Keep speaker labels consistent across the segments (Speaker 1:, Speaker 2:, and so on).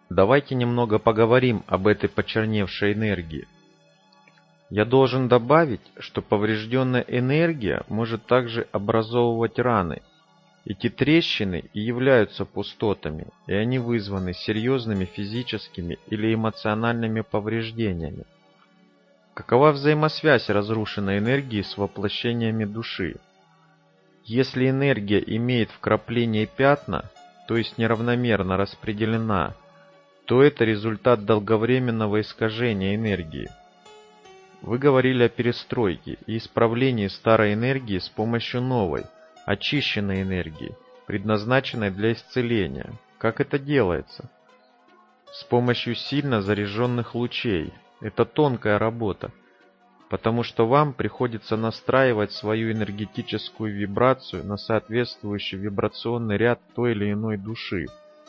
Speaker 1: Давайте немного поговорим об этой почерневшей энергии. Я должен добавить, что поврежденная энергия может также образовывать раны. Эти трещины и являются пустотами, и они вызваны серьезными физическими или эмоциональными повреждениями. Какова взаимосвязь разрушенной энергии с воплощениями души? Если энергия имеет вкрапления и пятна, то есть неравномерно распределена, то это результат долговременного искажения энергии. Вы говорили о перестройке и исправлении старой энергии с помощью новой, очищенной энергии, предназначенной для исцеления. Как это делается? С помощью сильно заряженных лучей. Это тонкая работа, потому что вам приходится настраивать свою энергетическую вибрацию на соответствующий вибрационный ряд той или иной души.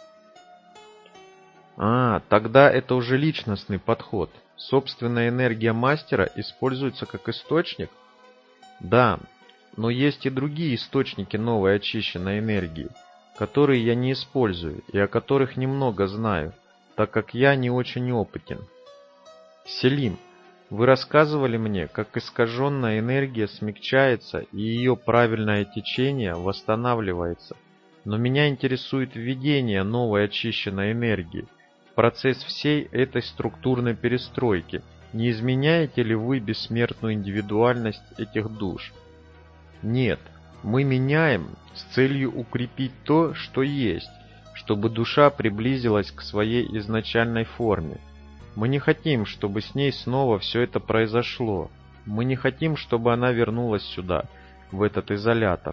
Speaker 1: Тогда это уже личностный подход. Собственная энергия мастера используется как источник? Да, но есть и другие источники новой очищенной энергии, которые я не использую и о которых немного знаю, так как я не очень опытен. Селим, вы рассказывали мне, как искаженная энергия смягчается и ее правильное течение восстанавливается, но меня интересует введение новой очищенной энергии. Процесс всей этой структурной перестройки, не изменяете ли вы бессмертную индивидуальность этих душ? Нет, мы меняем с целью укрепить то, что есть, чтобы душа приблизилась к своей изначальной форме. Мы не хотим, чтобы с ней снова все это произошло. Мы не хотим, чтобы она вернулась сюда, в этот изолятор.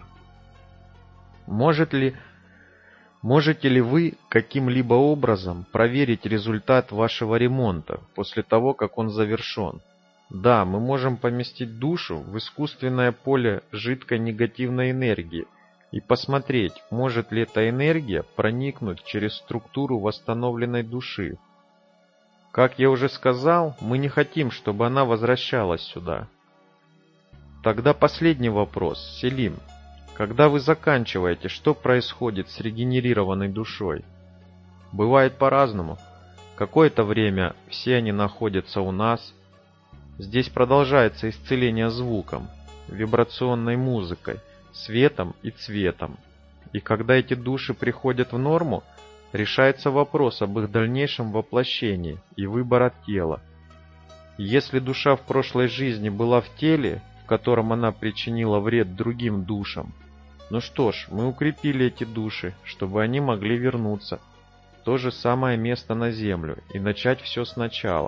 Speaker 1: Можете ли вы каким-либо образом проверить результат вашего ремонта после того, как он завершен? Да, мы можем поместить душу в искусственное поле жидкой негативной энергии и посмотреть, может ли эта энергия проникнуть через структуру восстановленной души. Как я уже сказал, мы не хотим, чтобы она возвращалась сюда. Тогда последний вопрос, Селим. Когда вы заканчиваете, что происходит с регенерированной душой? Бывает по-разному. Какое-то время все они находятся у нас. Здесь продолжается исцеление звуком, вибрационной музыкой, светом и цветом. И когда эти души приходят в норму, решается вопрос об их дальнейшем воплощении и выбора тела. Если душа в прошлой жизни была в теле, в котором она причинила вред другим душам, ну что ж, мы укрепили эти души, чтобы они могли вернуться в то же самое место на Землю и начать все сначала.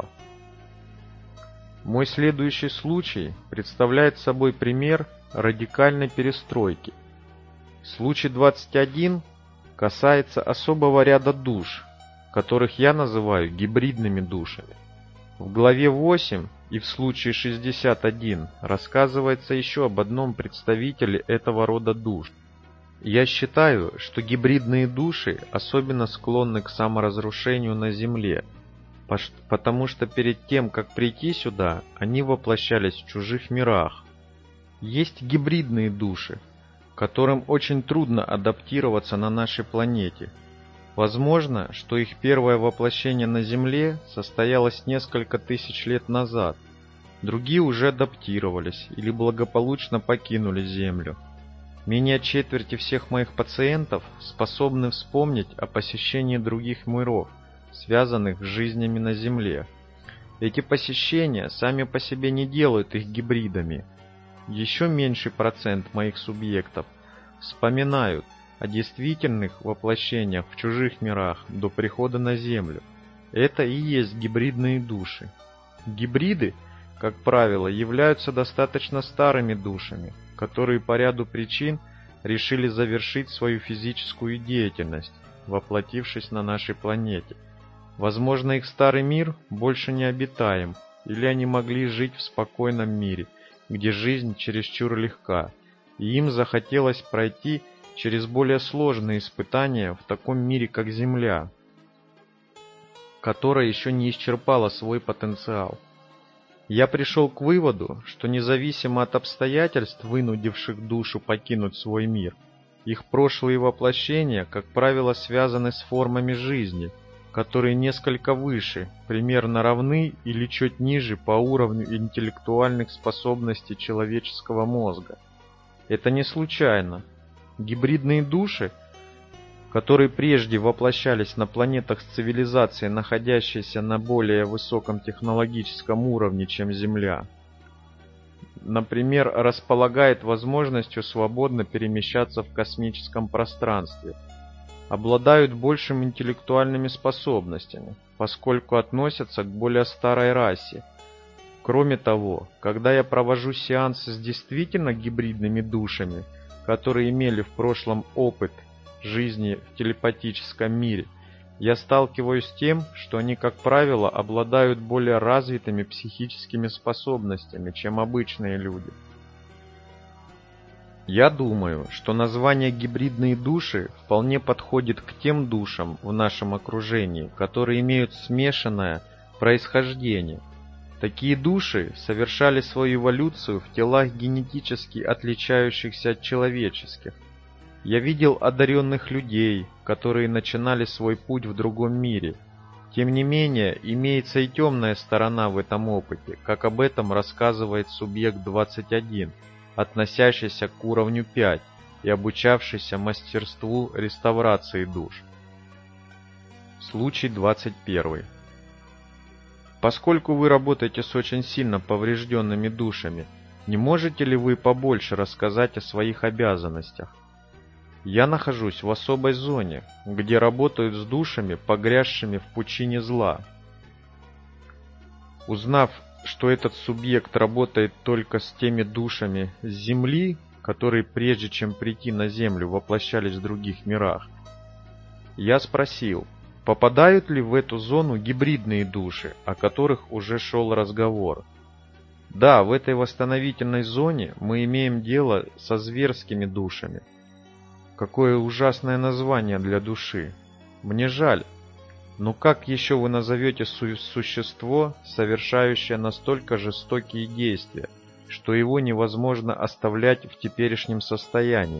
Speaker 1: Мой следующий случай представляет собой пример радикальной перестройки. Случай 21 касается особого ряда душ, которых я называю гибридными душами. В главе 8 и в случае 61 рассказывается еще об одном представителе этого рода душ. Я считаю, что гибридные души особенно склонны к саморазрушению на Земле, потому что перед тем, как прийти сюда, они воплощались в чужих мирах. Есть гибридные души, которым очень трудно адаптироваться на нашей планете. Возможно, что их первое воплощение на Земле состоялось несколько тысяч лет назад. Другие уже адаптировались или благополучно покинули Землю. Менее четверти всех моих пациентов способны вспомнить о посещении других миров, связанных с жизнями на Земле. Эти посещения сами по себе не делают их гибридами. Еще меньший процент моих субъектов вспоминают о действительных воплощениях в чужих мирах до прихода на Землю. Это и есть гибридные души. Гибриды, как правило, являются достаточно старыми душами, которые по ряду причин решили завершить свою физическую деятельность, воплотившись на нашей планете. Возможно, их старый мир больше не обитаем, или они могли жить в спокойном мире, где жизнь чересчур легка, и им захотелось пройти через более сложные испытания в таком мире, как Земля, которая еще не исчерпала свой потенциал. Я пришел к выводу, что независимо от обстоятельств, вынудивших душу покинуть свой мир, их прошлые воплощения, как правило, связаны с формами жизни, которые несколько выше, примерно равны или чуть ниже по уровню интеллектуальных способностей человеческого мозга. Это не случайно. Гибридные души, которые прежде воплощались на планетах с цивилизацией, находящейся на более высоком технологическом уровне, чем Земля, например, располагает возможностью свободно перемещаться в космическом пространстве, обладают большими интеллектуальными способностями, поскольку относятся к более старой расе. Кроме того, когда я провожу сеансы с действительно гибридными душами, которые имели в прошлом опыт жизни в телепатическом мире, я сталкиваюсь с тем, что они, как правило, обладают более развитыми психическими способностями, чем обычные люди. Я думаю, что название «гибридные души» вполне подходит к тем душам в нашем окружении, которые имеют смешанное происхождение. Такие души совершали свою эволюцию в телах генетически отличающихся от человеческих. Я видел одаренных людей, которые начинали свой путь в другом мире. Тем не менее, имеется и темная сторона в этом опыте, как об этом рассказывает субъект 21, относящийся к уровню 5 и обучавшийся мастерству реставрации душ. Случай 21. Поскольку вы работаете с очень сильно поврежденными душами, не можете ли вы побольше рассказать о своих обязанностях? Я нахожусь в особой зоне, где работают с душами, погрязшими в пучине зла. Узнав, что этот субъект работает только с теми душами с Земли, которые прежде чем прийти на Землю воплощались в других мирах, я спросил, попадают ли в эту зону гибридные души, о которых уже шел разговор. Да, в этой восстановительной зоне мы имеем дело со зверскими душами. Какое ужасное название для души. Мне жаль. Но как еще вы назовете существо, совершающее настолько жестокие действия, что его невозможно оставлять в теперешнем состоянии?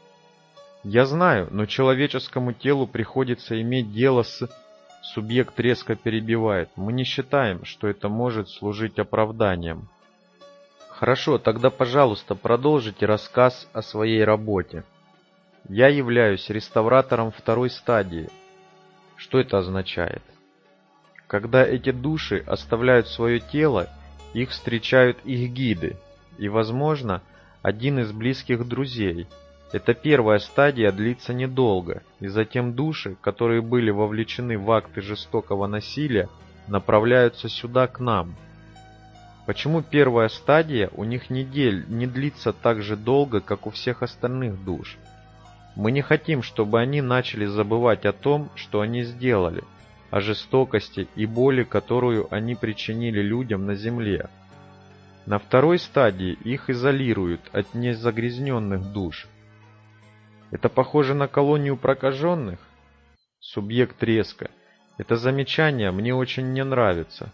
Speaker 1: Я знаю, но человеческому телу приходится иметь дело с... Субъект резко перебивает. Мы не считаем, что это может служить оправданием. Хорошо, тогда, пожалуйста, продолжите рассказ о своей работе. Я являюсь реставратором второй стадии. Что это означает? Когда эти души оставляют свое тело, их встречают их гиды и, возможно, один из близких друзей. Эта первая стадия длится недолго, и затем души, которые были вовлечены в акты жестокого насилия, направляются сюда, к нам. Почему первая стадия у них не длится так же долго, как у всех остальных душ? Мы не хотим, чтобы они начали забывать о том, что они сделали, о жестокости и боли, которую они причинили людям на Земле. На второй стадии их изолируют от незагрязненных душ. Это похоже на колонию прокаженных? Субъект резко. Это замечание мне очень не нравится.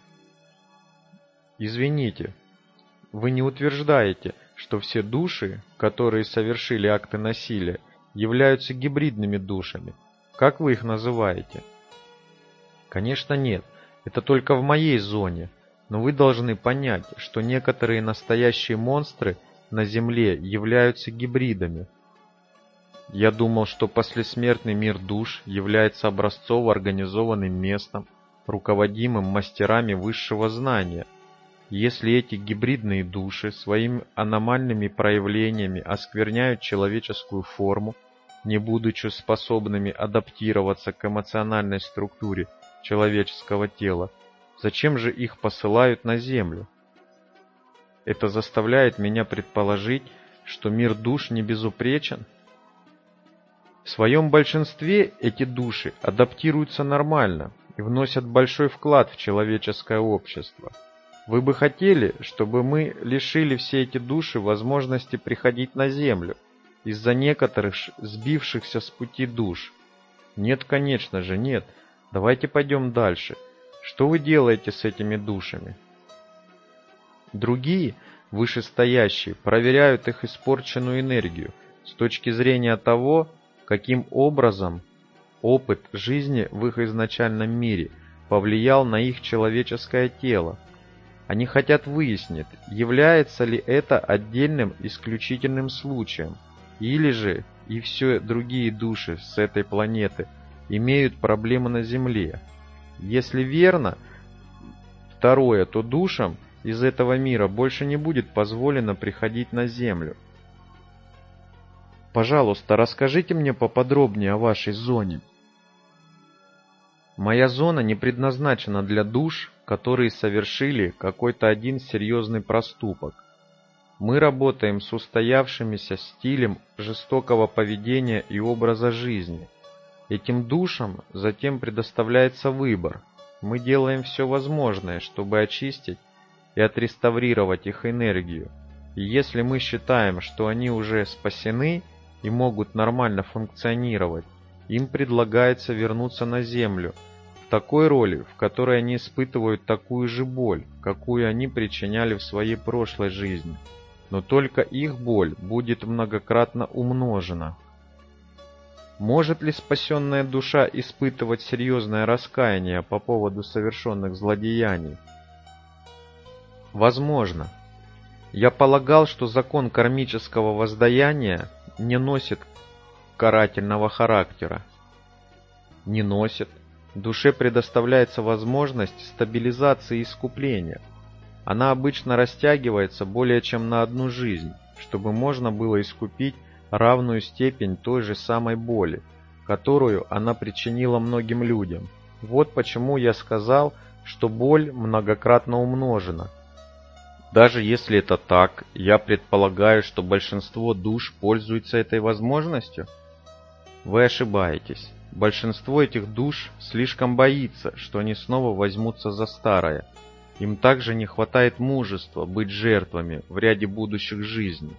Speaker 1: Извините, вы не утверждаете, что все души, которые совершили акты насилия, являются гибридными душами. Как вы их называете? Конечно, нет. Это только в моей зоне. Но вы должны понять, что некоторые настоящие монстры на Земле являются гибридами. Я думал, что послесмертный мир душ является образцово-организованным местом, руководимым мастерами высшего знания. Если эти гибридные души своими аномальными проявлениями оскверняют человеческую форму, не будучи способными адаптироваться к эмоциональной структуре человеческого тела, зачем же их посылают на Землю? Это заставляет меня предположить, что мир душ не безупречен. В своем большинстве эти души адаптируются нормально и вносят большой вклад в человеческое общество. Вы бы хотели, чтобы мы лишили все эти души возможности приходить на Землю из-за некоторых сбившихся с пути душ? Нет, конечно же, нет. Давайте пойдем дальше. Что вы делаете с этими душами? Другие, вышестоящие, проверяют их испорченную энергию с точки зрения того, каким образом Опыт жизни в их изначальном мире повлиял на их человеческое тело. Они хотят выяснить, является ли это отдельным исключительным случаем, или же и все другие души с этой планеты имеют проблемы на Земле. Если верно второе, то душам из этого мира больше не будет позволено приходить на Землю. Пожалуйста, расскажите мне поподробнее о вашей зоне. Моя зона не предназначена для душ, которые совершили какой-то один серьезный проступок. Мы работаем с устоявшимся стилем жестокого поведения и образа жизни. Этим душам затем предоставляется выбор. Мы делаем все возможное, чтобы очистить и отреставрировать их энергию. И если мы считаем, что они уже спасены и могут нормально функционировать, им предлагается вернуться на Землю, в такой роли, в которой они испытывают такую же боль, какую они причиняли в своей прошлой жизни. Но только их боль будет многократно умножена. Может ли спасенная душа испытывать серьезное раскаяние по поводу совершенных злодеяний? Возможно. Я полагал, что закон кармического воздаяния не носит карательного характера. Не носит. Душе предоставляется возможность стабилизации и искупления. Она обычно растягивается более чем на одну жизнь, чтобы можно было искупить равную степень той же самой боли, которую она причинила многим людям. Вот почему я сказал, что боль многократно умножена. Даже если это так, я предполагаю, что большинство душ пользуется этой возможностью. Вы ошибаетесь. Большинство этих душ слишком боится, что они снова возьмутся за старое. Им также не хватает мужества быть жертвами в ряде будущих жизней.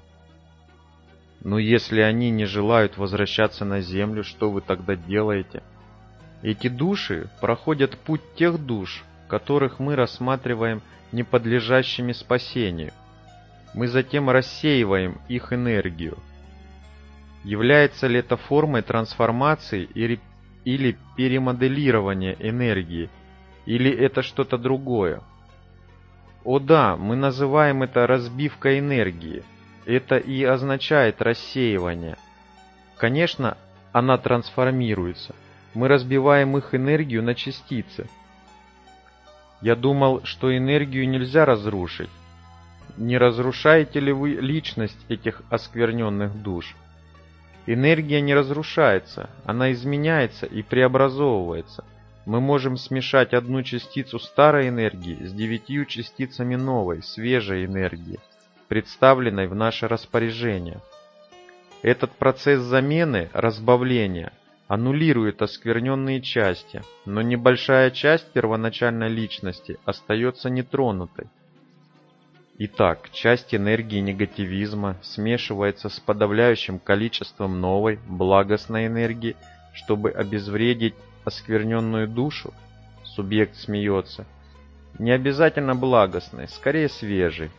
Speaker 1: Но если они не желают возвращаться на Землю, что вы тогда делаете? Эти души проходят путь тех душ, которых мы рассматриваем неподлежащими спасению. Мы затем рассеиваем их энергию. Является ли это формой трансформации или перемоделирования энергии, или это что-то другое? О да, мы называем это разбивкой энергии. Это и означает рассеивание. Конечно, она трансформируется. Мы разбиваем их энергию на частицы. Я думал, что энергию нельзя разрушить. Не разрушаете ли вы личность этих оскверненных душ? Энергия не разрушается, она изменяется и преобразовывается. Мы можем смешать одну частицу старой энергии с 9 частицами новой, свежей энергии, представленной в наше распоряжение. Этот процесс замены, разбавления, аннулирует оскверненные части, но небольшая часть первоначальной личности остается нетронутой. Итак, часть энергии негативизма смешивается с подавляющим количеством новой, благостной энергии, чтобы обезвредить оскверненную душу. Субъект смеется. Не обязательно благостной, скорее свежей.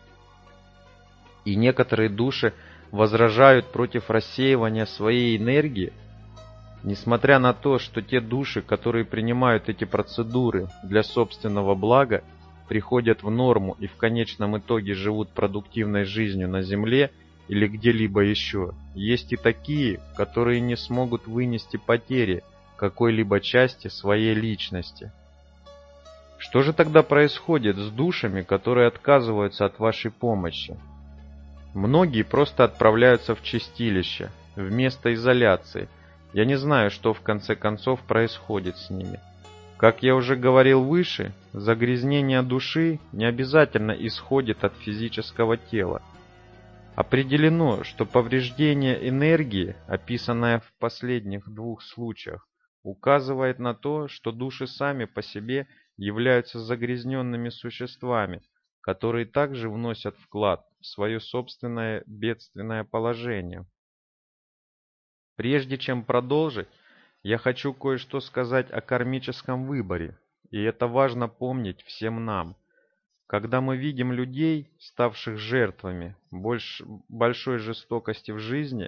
Speaker 1: И некоторые души возражают против рассеивания своей энергии, несмотря на то, что те души, которые принимают эти процедуры для собственного блага, приходят в норму и в конечном итоге живут продуктивной жизнью на Земле или где-либо еще. Есть и такие, которые не смогут вынести потери какой-либо части своей личности. Что же тогда происходит с душами, которые отказываются от вашей помощи? Многие просто отправляются в чистилище, в место изоляции. Я не знаю, что в конце концов происходит с ними. Как я уже говорил выше, загрязнение души не обязательно исходит от физического тела. Определено, что повреждение энергии, описанное в последних двух случаях, указывает на то, что души сами по себе являются загрязненными существами, которые также вносят вклад в свое собственное бедственное положение. Прежде чем продолжить, я хочу кое-что сказать о кармическом выборе, и это важно помнить всем нам. Когда мы видим людей, ставших жертвами большой жестокости в жизни,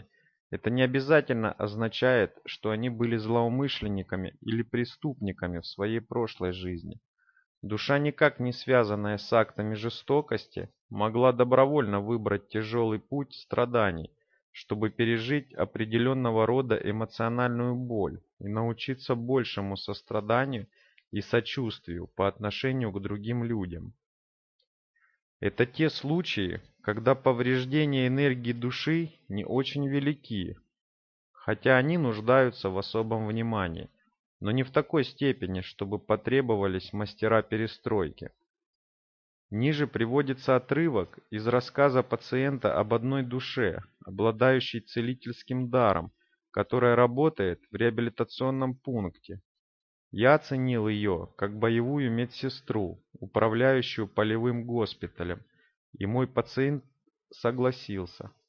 Speaker 1: Это не обязательно означает, что они были злоумышленниками или преступниками в своей прошлой жизни. Душа, никак не связанная с актами жестокости, могла добровольно выбрать тяжелый путь страданий, чтобы пережить определенного рода эмоциональную боль и научиться большему состраданию и сочувствию по отношению к другим людям. Это те случаи, когда повреждения энергии души не очень велики, хотя они нуждаются в особом внимании, но не в такой степени, чтобы потребовались мастера перестройки. Ниже приводится отрывок из рассказа пациента об одной душе, обладающей целительским даром, которая работает в реабилитационном пункте. Я оценил ее как боевую медсестру, управляющую полевым госпиталем, и мой пациент согласился.